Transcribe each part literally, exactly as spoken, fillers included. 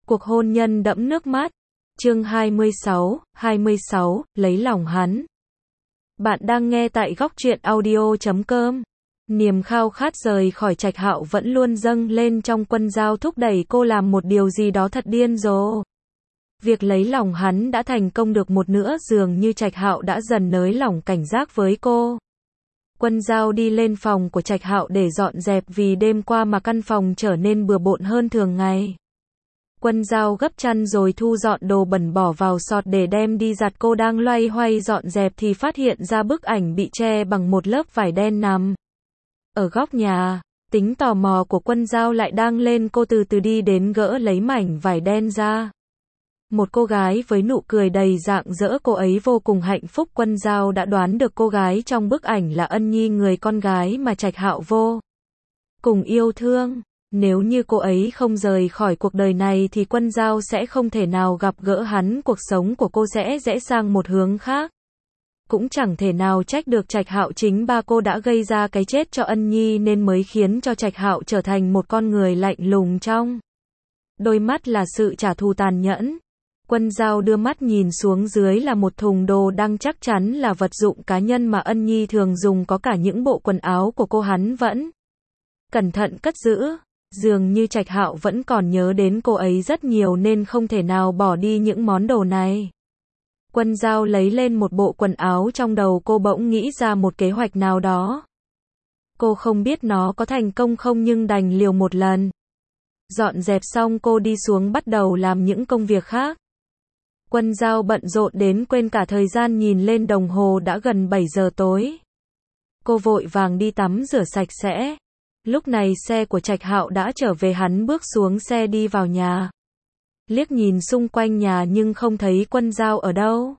Cuộc hôn nhân đẫm nước mắt. Chương hai mươi sáu, hai mươi sáu, lấy lòng hắn. Bạn đang nghe tại góc truyện audio chấm com. Niềm khao khát rời khỏi Trạch Hạo vẫn luôn dâng lên trong Quân Dao, thúc đẩy cô làm một điều gì đó thật điên rồ. Việc lấy lòng hắn đã thành công được một nửa, dường như Trạch Hạo đã dần nới lỏng cảnh giác với cô. Quân Dao đi lên phòng của Trạch Hạo để dọn dẹp vì đêm qua mà căn phòng trở nên bừa bộn hơn thường ngày. Quân Dao gấp chăn rồi thu dọn đồ bẩn bỏ vào sọt để đem đi giặt. Cô đang loay hoay dọn dẹp thì phát hiện ra bức ảnh bị che bằng một lớp vải đen nằm ở góc nhà. Tính tò mò của Quân Dao lại đang lên, cô từ từ đi đến gỡ lấy mảnh vải đen ra. Một cô gái với nụ cười đầy rạng rỡ, cô ấy vô cùng hạnh phúc. Quân Dao đã đoán được cô gái trong bức ảnh là Ân Nhi, người con gái mà Trạch Hạo vô cùng yêu thương. Nếu như cô ấy không rời khỏi cuộc đời này thì Quân Dao sẽ không thể nào gặp gỡ hắn, cuộc sống của cô sẽ rẽ sang một hướng khác. Cũng chẳng thể nào trách được Trạch Hạo, chính ba cô đã gây ra cái chết cho Ân Nhi nên mới khiến cho Trạch Hạo trở thành một con người lạnh lùng, trong đôi mắt là sự trả thù tàn nhẫn. Quân Dao đưa mắt nhìn xuống dưới là một thùng đồ đăng, chắc chắn là vật dụng cá nhân mà Ân Nhi thường dùng, có cả những bộ quần áo của cô hắn vẫn cẩn thận cất giữ. Dường như Trạch Hạo vẫn còn nhớ đến cô ấy rất nhiều nên không thể nào bỏ đi những món đồ này. Quân Dao lấy lên một bộ quần áo, trong đầu cô bỗng nghĩ ra một kế hoạch nào đó. Cô không biết nó có thành công không nhưng đành liều một lần. Dọn dẹp xong cô đi xuống bắt đầu làm những công việc khác. Quân Dao bận rộn đến quên cả thời gian, nhìn lên đồng hồ đã gần bảy giờ tối. Cô vội vàng đi tắm rửa sạch sẽ. Lúc này xe của Trạch Hạo đã trở về, hắn bước xuống xe đi vào nhà. Liếc nhìn xung quanh nhà nhưng không thấy Quân Dao ở đâu.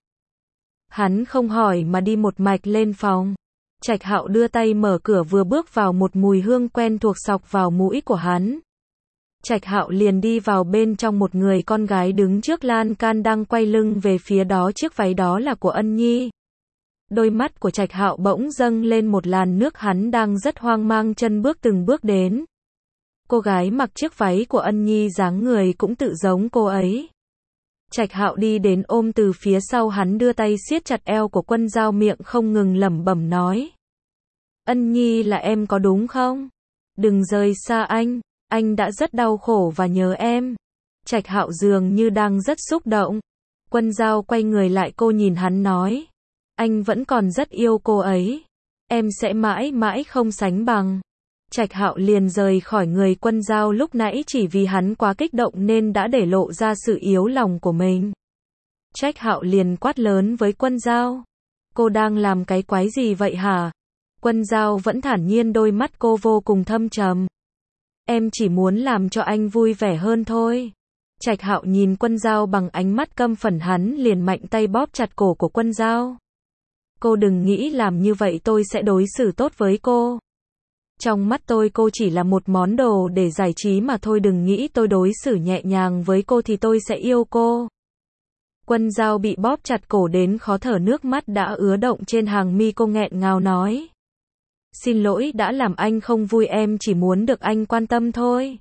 Hắn không hỏi mà đi một mạch lên phòng. Trạch Hạo đưa tay mở cửa, vừa bước vào một mùi hương quen thuộc xộc vào mũi của hắn. Trạch Hạo liền đi vào bên trong, một người con gái đứng trước lan can đang quay lưng về phía đó, chiếc váy đó là của Ân Nhi. Đôi mắt của Trạch Hạo bỗng dâng lên một làn nước, hắn đang rất hoang mang, chân bước từng bước đến. Cô gái mặc chiếc váy của Ân Nhi dáng người cũng tự giống cô ấy. Trạch Hạo đi đến ôm từ phía sau, hắn đưa tay siết chặt eo của Quân Dao, miệng không ngừng lẩm bẩm nói: Ân Nhi, là em có đúng không? Đừng rời xa anh, anh đã rất đau khổ và nhớ em. Trạch Hạo dường như đang rất xúc động. Quân Dao quay người lại, cô nhìn hắn nói: anh vẫn còn rất yêu cô ấy. Em sẽ mãi mãi không sánh bằng. Trạch Hạo liền rời khỏi người Quân Dao, lúc nãy chỉ vì hắn quá kích động nên đã để lộ ra sự yếu lòng của mình. Trạch Hạo liền quát lớn với Quân Dao: cô đang làm cái quái gì vậy hả? Quân Dao vẫn thản nhiên, đôi mắt cô vô cùng thâm trầm. Em chỉ muốn làm cho anh vui vẻ hơn thôi. Trạch Hạo nhìn Quân Dao bằng ánh mắt căm phẫn, hắn liền mạnh tay bóp chặt cổ của Quân Dao. Cô đừng nghĩ làm như vậy tôi sẽ đối xử tốt với cô. Trong mắt tôi cô chỉ là một món đồ để giải trí mà thôi, đừng nghĩ tôi đối xử nhẹ nhàng với cô thì tôi sẽ yêu cô. Quân Dao bị bóp chặt cổ đến khó thở, nước mắt đã ứa động trên hàng mi, cô nghẹn ngào nói: xin lỗi đã làm anh không vui, em chỉ muốn được anh quan tâm thôi.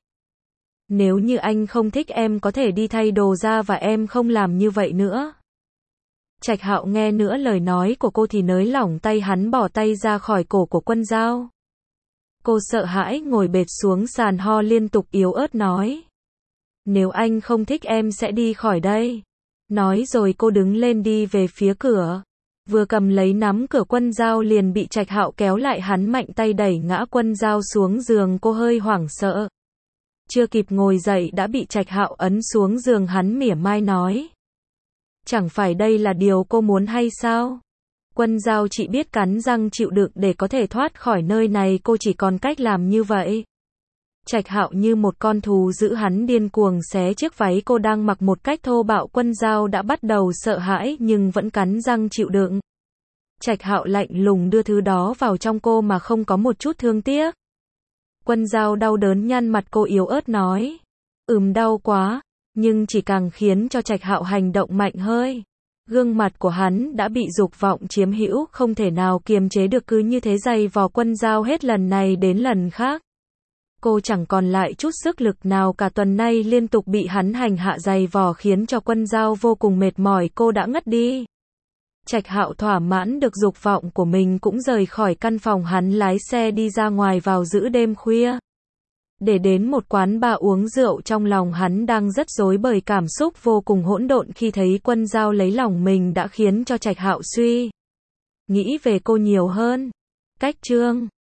Nếu như anh không thích em có thể đi thay đồ ra và em không làm như vậy nữa. Trạch Hạo nghe nữa lời nói của cô thì nới lỏng tay, hắn bỏ tay ra khỏi cổ của Quân Dao. Cô sợ hãi ngồi bệt xuống sàn, ho liên tục, yếu ớt nói: nếu anh không thích em sẽ đi khỏi đây. Nói rồi cô đứng lên đi về phía cửa. Vừa cầm lấy nắm cửa, Quân Dao liền bị Trạch Hạo kéo lại, hắn mạnh tay đẩy ngã Quân Dao xuống giường, cô hơi hoảng sợ. Chưa kịp ngồi dậy đã bị Trạch Hạo ấn xuống giường, hắn mỉa mai nói: chẳng phải đây là điều cô muốn hay sao? Quân Dao chỉ biết cắn răng chịu đựng để có thể thoát khỏi nơi này, cô chỉ còn cách làm như vậy. Trạch Hạo như một con thú dữ, hắn điên cuồng xé chiếc váy cô đang mặc một cách thô bạo. Quân Dao đã bắt đầu sợ hãi nhưng vẫn cắn răng chịu đựng. Trạch Hạo lạnh lùng đưa thứ đó vào trong cô mà không có một chút thương tiếc. Quân Dao đau đớn nhăn mặt, cô yếu ớt nói: ừm, đau quá. Nhưng chỉ càng khiến cho Trạch Hạo hành động mạnh hơi. Gương mặt của hắn đã bị dục vọng chiếm hữu, không thể nào kiềm chế được, cứ như thế giày vò Quân Dao hết lần này đến lần khác. Cô chẳng còn lại chút sức lực nào cả, tuần nay liên tục bị hắn hành hạ dày vò khiến cho Quân Dao vô cùng mệt mỏi, cô đã ngất đi. Trạch Hạo thỏa mãn được dục vọng của mình cũng rời khỏi căn phòng, hắn lái xe đi ra ngoài vào giữa đêm khuya. Để đến một quán bar uống rượu, trong lòng hắn đang rất rối bời, cảm xúc vô cùng hỗn độn khi thấy Quân Dao lấy lòng mình đã khiến cho Trạch Hạo suy nghĩ về cô nhiều hơn. Cách chương